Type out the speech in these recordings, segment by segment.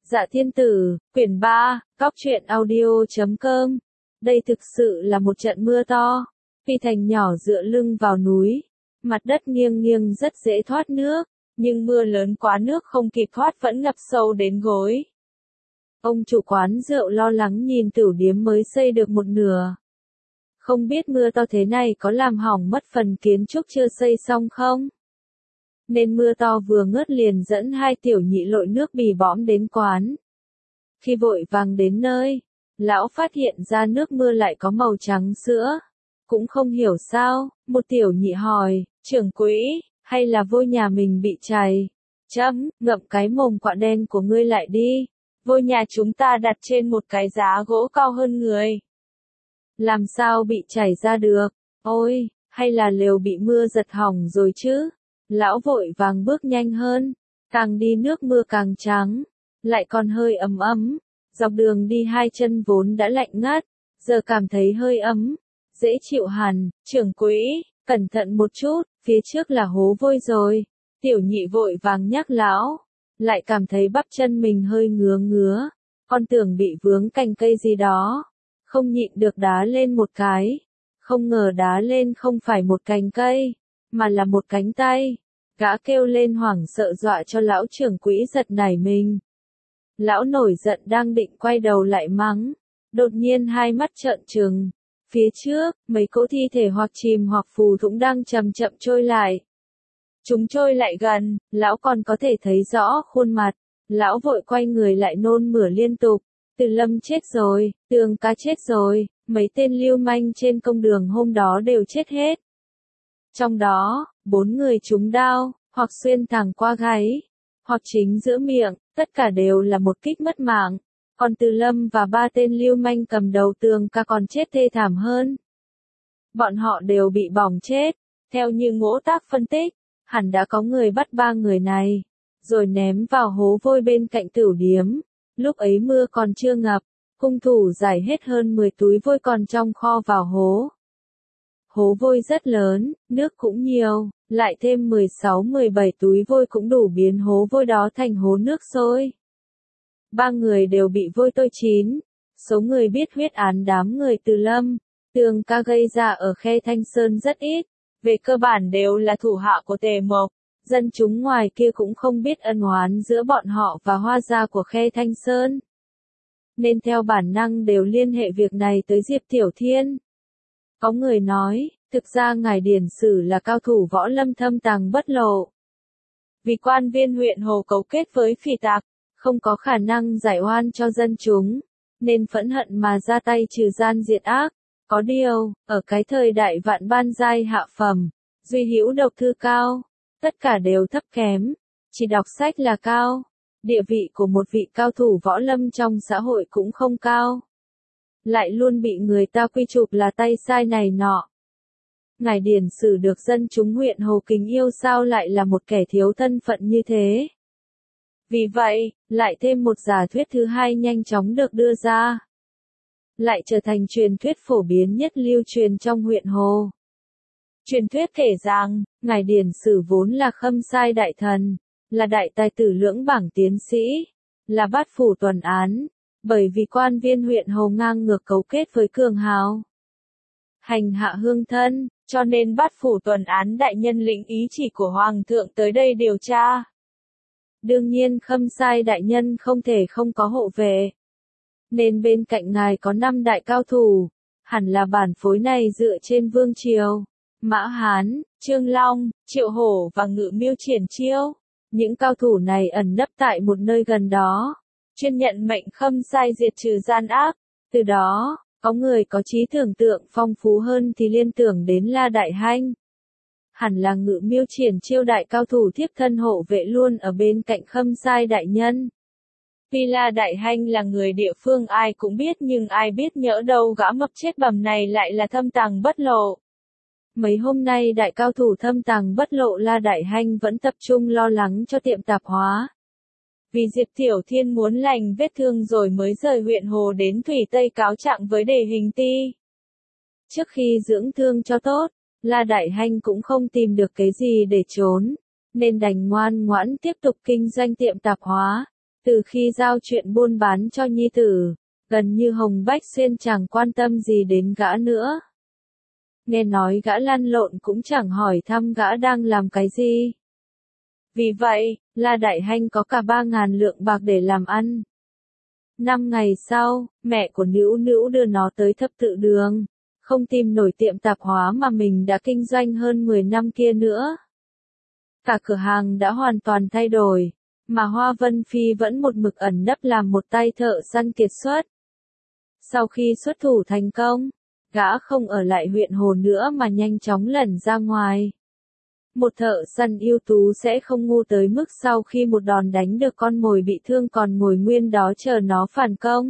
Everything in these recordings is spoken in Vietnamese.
Dạ Thiên Tử, quyển 3, Cóc truyện audio.com. Đây thực sự là một trận mưa to. Phi Thành nhỏ dựa lưng vào núi. Mặt đất nghiêng nghiêng rất dễ thoát nước, nhưng mưa lớn quá nước không kịp thoát vẫn ngập sâu đến gối. Ông chủ quán rượu lo lắng nhìn tửu điếm mới xây được một nửa. Không biết mưa to thế này có làm hỏng mất phần kiến trúc chưa xây xong không? Nên mưa to vừa ngớt liền dẫn hai tiểu nhị lội nước bì bõm đến quán. Khi vội vàng đến nơi, lão phát hiện ra nước mưa lại có màu trắng sữa. Cũng không hiểu sao, một tiểu nhị hỏi, trưởng quỹ, hay là vôi nhà mình bị chày? Ngậm cái mồm quạ đen của ngươi lại đi. Vôi nhà chúng ta đặt trên một cái giá gỗ cao hơn người. Làm sao bị chảy ra được? Ôi, hay là lều bị mưa giật hỏng rồi chứ? Lão vội vàng bước nhanh hơn, càng đi nước mưa càng trắng, lại còn hơi ấm ấm. Dọc đường đi hai chân vốn đã lạnh ngắt, giờ cảm thấy hơi ấm, dễ chịu hẳn. Trưởng quỹ, cẩn thận một chút, phía trước là hố vôi rồi. Tiểu nhị vội vàng nhắc lão, lại cảm thấy bắp chân mình hơi ngứa ngứa, con tưởng bị vướng cành cây gì đó, không nhịn được đá lên một cái. Không ngờ đá lên không phải một cành cây, mà là một cánh tay. Gã kêu lên hoảng sợ dọa cho lão trưởng quỹ giật nảy mình. Lão nổi giận đang định quay đầu lại mắng, đột nhiên hai mắt trợn trừng. Phía trước, mấy cỗ thi thể hoặc chìm hoặc phù thủng đang chậm chậm trôi lại. Chúng trôi lại gần, lão còn có thể thấy rõ khuôn mặt. Lão vội quay người lại nôn mửa liên tục. Từ Lâm chết rồi, Tường Ca chết rồi, mấy tên lưu manh trên công đường hôm đó đều chết hết. Trong đó, 4 người trúng đao, hoặc xuyên thẳng qua gáy, hoặc chính giữa miệng, tất cả đều là một kích mất mạng. Còn Từ Lâm và 3 tên lưu manh cầm đầu Tường Ca còn chết thê thảm hơn. Bọn họ đều bị bỏng chết. Theo như ngỗ tác phân tích, hẳn đã có người bắt 3 người này, rồi ném vào hố vôi bên cạnh tửu điếm. Lúc ấy mưa còn chưa ngập, hung thủ giải hết hơn 10 túi vôi còn trong kho vào hố. Hố vôi rất lớn, nước cũng nhiều, lại thêm 16-17 túi vôi cũng đủ biến hố vôi đó thành hố nước sôi. 3 người đều bị vôi tôi chín. Số người biết huyết án đám người Từ Lâm, Tường Ca gây ra ở Khe Thanh Sơn rất ít, về cơ bản đều là thủ hạ của Tề Mộc. Dân chúng ngoài kia cũng không biết ân oán giữa bọn họ và Hoa gia của Khe Thanh Sơn, nên theo bản năng đều liên hệ việc này tới Diệp Tiểu Thiên. Có người nói, thực ra ngài Điển Sử là cao thủ võ lâm thâm tàng bất lộ. Vì quan viên huyện Hồ cấu kết với phỉ tặc, không có khả năng giải oan cho dân chúng, nên phẫn hận mà ra tay trừ gian diệt ác. Có điều, ở cái thời đại vạn ban giai hạ phẩm, duy hữu độc thư cao, tất cả đều thấp kém, chỉ đọc sách là cao. Địa vị của một vị cao thủ võ lâm trong xã hội cũng không cao, lại luôn bị người ta quy chụp là tay sai này nọ. Ngài Điển Sử được dân chúng huyện Hồ kính yêu sao lại là một kẻ thiếu thân phận như thế? Vì vậy, lại thêm một giả thuyết thứ hai nhanh chóng được đưa ra, lại trở thành truyền thuyết phổ biến nhất lưu truyền trong huyện Hồ. Truyền thuyết kể rằng, ngài Điển Sử vốn là Khâm Sai đại thần, là đại tài tử lưỡng bảng tiến sĩ, là bát phủ tuần án, bởi vì quan viên huyện Hồ ngang ngược cấu kết với cường hào, hành hạ hương thân, cho nên bát phủ tuần án đại nhân lĩnh ý chỉ của Hoàng thượng tới đây điều tra. Đương nhiên Khâm Sai đại nhân không thể không có hộ vệ, nên bên cạnh ngài có 5 đại cao thủ, hẳn là bản phối này dựa trên Vương Triều, Mã Hán, Trương Long, Triệu Hổ và Ngự Miêu Triển Chiêu. Những cao thủ này ẩn nấp tại một nơi gần đó, chuyên nhận mệnh Khâm Sai diệt trừ gian ác. Từ đó, có người có trí tưởng tượng phong phú hơn thì liên tưởng đến La Đại Hanh. Hẳn là Ngự Miêu Triển Chiêu đại cao thủ thiếp thân hộ vệ luôn ở bên cạnh Khâm Sai đại nhân. Vì La Đại Hanh là người địa phương ai cũng biết, nhưng ai biết nhỡ đâu gã mập chết bầm này lại là thâm tàng bất lộ. Mấy hôm nay đại cao thủ thâm tàng bất lộ La Đại Hanh vẫn tập trung lo lắng cho tiệm tạp hóa. Vì Diệp Tiểu Thiên muốn lành vết thương rồi mới rời huyện Hồ đến Thủy Tây cáo trạng với Đề Hình Ti. Trước khi dưỡng thương cho tốt, La Đại Hanh cũng không tìm được cái gì để trốn, nên đành ngoan ngoãn tiếp tục kinh doanh tiệm tạp hóa. Từ khi giao chuyện buôn bán cho nhi tử, gần như Hồng Bách Xuyên chẳng quan tâm gì đến gã nữa. Nghe nói gã lăn lộn cũng chẳng hỏi thăm gã đang làm cái gì. Vì vậy, La Đại Hanh có cả 3.000 lượng bạc để làm ăn. 5 ngày sau, mẹ của Nữu Nữu đưa nó tới thập tự đường, không tìm nổi tiệm tạp hóa mà mình đã kinh doanh hơn 10 năm kia nữa. Cả cửa hàng đã hoàn toàn thay đổi, mà Hoa Vân Phi vẫn một mực ẩn nấp làm một tay thợ săn kiệt xuất. Sau khi xuất thủ thành công, gã không ở lại huyện Hồ nữa mà nhanh chóng lẩn ra ngoài. Một thợ săn ưu tú sẽ không ngu tới mức sau khi một đòn đánh được con mồi bị thương còn ngồi nguyên đó chờ nó phản công.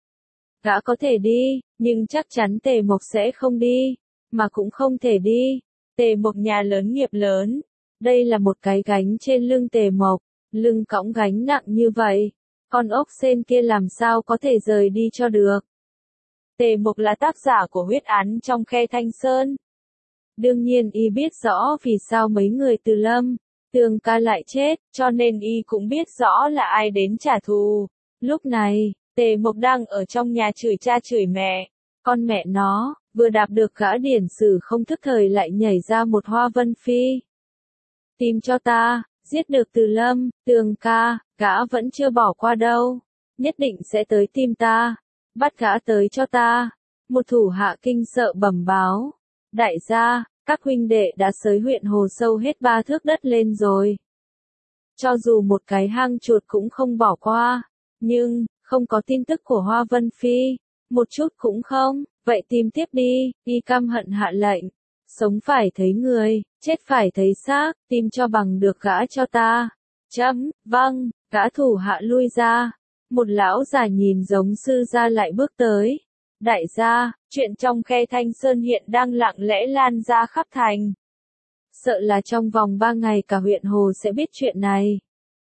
Gã có thể đi, nhưng chắc chắn Tề Mộc sẽ không đi, mà cũng không thể đi. Tề Mộc nhà lớn nghiệp lớn, đây là một cái gánh trên lưng Tề Mộc, lưng cõng gánh nặng như vậy, con ốc sên kia làm sao có thể rời đi cho được. Tề Mộc là tác giả của huyết án trong Khe Thanh Sơn. Đương nhiên y biết rõ vì sao mấy người Từ Lâm, Tường Ca lại chết, cho nên y cũng biết rõ là ai đến trả thù. Lúc này, Tề Mộc đang ở trong nhà chửi cha chửi mẹ, con mẹ nó, vừa đạp được gã điển sử không thức thời lại nhảy ra một Hoa Vân Phi. Tìm cho ta, giết được Từ Lâm, Tường Ca, gã vẫn chưa bỏ qua đâu, nhất định sẽ tới tìm ta, bắt gã tới cho ta. Một thủ hạ kinh sợ bẩm báo, đại gia, các huynh đệ đã xới huyện Hồ sâu hết 3 thước đất lên rồi. Cho dù một cái hang chuột cũng không bỏ qua, nhưng, không có tin tức của Hoa Vân Phi, một chút cũng không, vậy tìm tiếp đi, y căm hận hạ lệnh. Sống phải thấy người, chết phải thấy xác, tìm cho bằng được gã cho ta. Vâng, gã thủ hạ lui ra. Một lão già nhìn giống sư gia lại bước tới. Đại gia, chuyện trong Khe Thanh Sơn hiện đang lặng lẽ lan ra khắp thành. Sợ là trong vòng 3 ngày cả huyện Hồ sẽ biết chuyện này.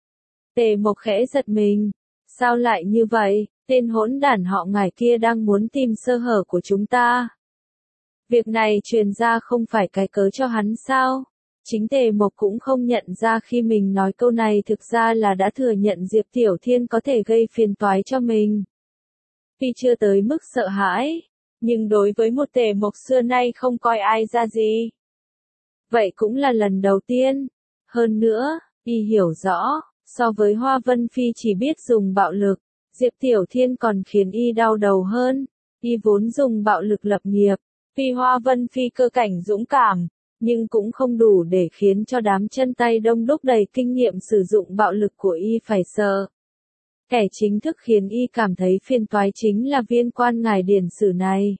Tề Mộc khẽ giật mình. Sao lại như vậy, tên hỗn đản họ Ngải kia đang muốn tìm sơ hở của chúng ta. Việc này truyền ra không phải cái cớ cho hắn sao? Chính Tề Mộc cũng không nhận ra khi mình nói câu này thực ra là đã thừa nhận Diệp Tiểu Thiên có thể gây phiền toái cho mình. Tuy chưa tới mức sợ hãi, nhưng đối với một Tề Mộc xưa nay không coi ai ra gì. Vậy cũng là lần đầu tiên. Hơn nữa, y hiểu rõ, so với Hoa Vân Phi chỉ biết dùng bạo lực, Diệp Tiểu Thiên còn khiến y đau đầu hơn. Y vốn dùng bạo lực lập nghiệp, tuy Hoa Vân Phi cơ cảnh dũng cảm, nhưng cũng không đủ để khiến cho đám chân tay đông đúc đầy kinh nghiệm sử dụng bạo lực của y phải sợ. Kẻ chính thức khiến y cảm thấy phiền toái chính là viên quan ngài điển sử này.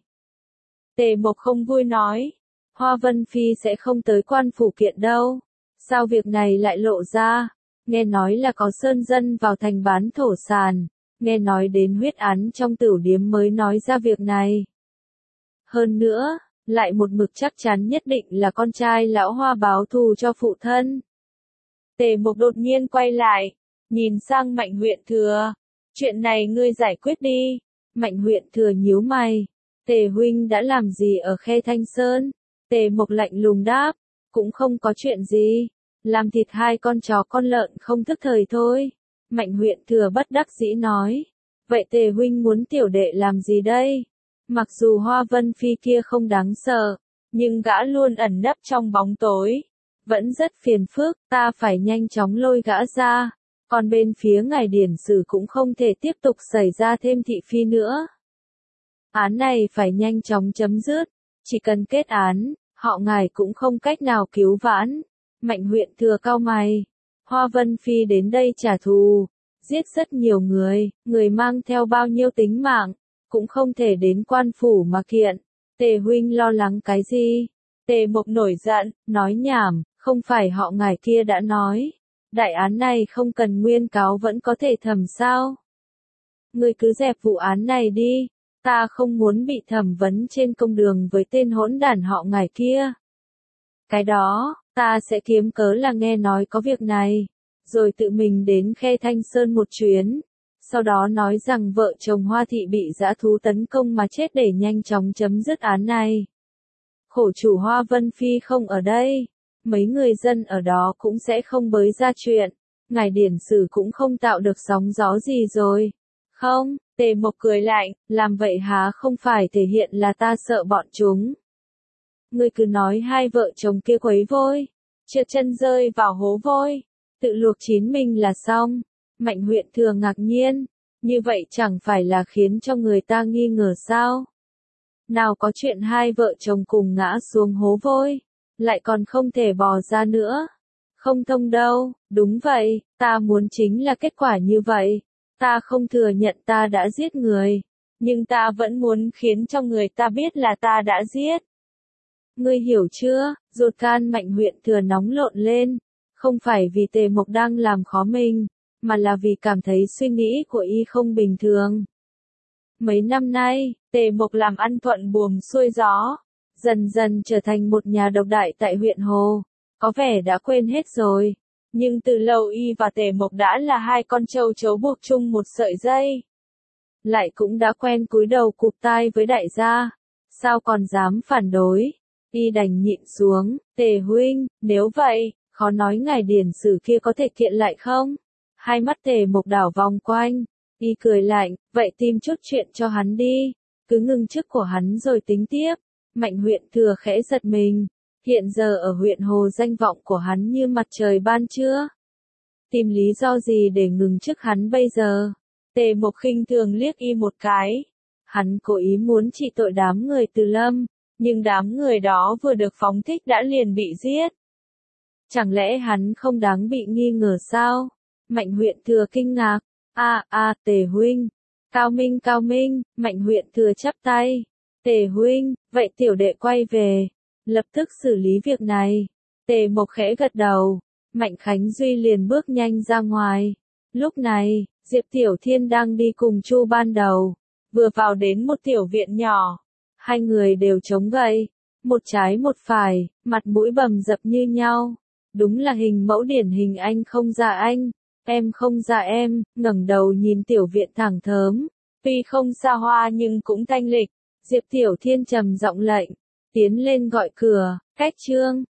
Tề Mộc không vui nói, Hoa Vân Phi sẽ không tới quan phủ kiện đâu. Sao việc này lại lộ ra? Nghe nói là có sơn dân vào thành bán thổ sàn, nghe nói đến huyết án trong tửu điếm mới nói ra việc này. Hơn nữa, lại một mực chắc chắn nhất định là con trai lão Hoa báo thù cho phụ thân. Tề Mộc đột nhiên quay lại, nhìn sang Mạnh Huyện Thừa. Chuyện này ngươi giải quyết đi. Mạnh Huyện Thừa nhíu mày. Tề huynh đã làm gì ở Khe Thanh Sơn? Tề Mộc lạnh lùng đáp. Cũng không có chuyện gì. Làm thịt 2 con chó con lợn không thức thời thôi. Mạnh Huyện Thừa bất đắc dĩ nói. Vậy Tề huynh muốn tiểu đệ làm gì đây? Mặc dù Hoa Vân Phi kia không đáng sợ, nhưng gã luôn ẩn nấp trong bóng tối. Vẫn rất phiền phức, ta phải nhanh chóng lôi gã ra. Còn bên phía ngài điển sử cũng không thể tiếp tục xảy ra thêm thị phi nữa. Án này phải nhanh chóng chấm dứt. Chỉ cần kết án, họ ngài cũng không cách nào cứu vãn. Mạnh Huyện Thừa cau mày. Hoa Vân Phi đến đây trả thù. Giết rất nhiều người mang theo bao nhiêu tính mạng. Cũng không thể đến quan phủ mà kiện. Tề huynh lo lắng cái gì? Tề Mộc nổi giận, nói nhảm, không phải họ ngài kia đã nói. Đại án này không cần nguyên cáo vẫn có thể thẩm sao? Ngươi cứ dẹp vụ án này đi. Ta không muốn bị thẩm vấn trên công đường với tên hỗn đản họ ngài kia. Cái đó, ta sẽ kiếm cớ là nghe nói có việc này. Rồi tự mình đến Khe Thanh Sơn một chuyến. Sau đó nói rằng vợ chồng Hoa Thị bị dã thú tấn công mà chết để nhanh chóng chấm dứt án này. Khổ chủ Hoa Vân Phi không ở đây, mấy người dân ở đó cũng sẽ không bới ra chuyện. ngài điển sử cũng không tạo được sóng gió gì rồi. Không, Tề Mộc cười lạnh, làm vậy há không phải thể hiện là ta sợ bọn chúng. Ngươi cứ nói hai vợ chồng kia quấy vôi, trượt chân rơi vào hố vôi, tự luộc chín mình là xong. Mạnh huyện thừa ngạc nhiên, như vậy chẳng phải là khiến cho người ta nghi ngờ sao? Nào có chuyện hai vợ chồng cùng ngã xuống hố vôi, lại còn không thể bò ra nữa. Không thông đâu, đúng vậy, ta muốn chính là kết quả như vậy. Ta không thừa nhận ta đã giết người, nhưng ta vẫn muốn khiến cho người ta biết là ta đã giết. Ngươi hiểu chưa? Ruột gan Mạnh huyện thừa nóng lộn lên, không phải vì Tề Mộc đang làm khó mình, mà là vì cảm thấy suy nghĩ của y không bình thường. Mấy năm nay, Tề Mộc làm ăn thuận buồm xuôi gió, dần dần trở thành một nhà độc đại tại huyện Hồ, có vẻ đã quên hết rồi. Nhưng từ lâu y và Tề Mộc đã là hai con trâu chấu buộc chung một sợi dây. Lại cũng đã quen cúi đầu cụp tai với đại gia, sao còn dám phản đối. Y đành nhịn xuống, Tề huynh, nếu vậy, khó nói ngài điển sử kia có thể kiện lại không? Hai mắt Tề Mộc đảo vòng quanh, y cười lạnh, vậy tìm chút chuyện cho hắn đi, cứ ngưng chức của hắn rồi tính tiếp. Mạnh huyện thừa khẽ giật mình, hiện giờ ở huyện Hồ danh vọng của hắn như mặt trời ban trưa. Tìm lý do gì để ngừng chức hắn bây giờ? Tề Mộc khinh thường liếc y một cái. Hắn cố ý muốn trị tội đám người Từ Lâm, nhưng đám người đó vừa được phóng thích đã liền bị giết. Chẳng lẽ hắn không đáng bị nghi ngờ sao? Mạnh huyện thừa kinh ngạc. Tề huynh. Cao minh, Mạnh huyện thừa chắp tay. Tề huynh, vậy tiểu đệ quay về, lập tức xử lý việc này. Tề Mộc khẽ gật đầu. Mạnh Khánh Duy liền bước nhanh ra ngoài. Lúc này, Diệp Tiểu Thiên đang đi cùng Chu Ban Đầu, vừa vào đến một tiểu viện nhỏ. Hai người đều chống gậy, một trái một phải, mặt mũi bầm dập như nhau. Đúng là hình mẫu điển hình anh không ra anh, em không ra em. Ngẩng đầu nhìn tiểu viện thẳng thớm, tuy không xa hoa nhưng cũng thanh lịch. Diệp Tiểu Thiên trầm giọng lệnh, tiến lên gọi cửa, Cách Trương.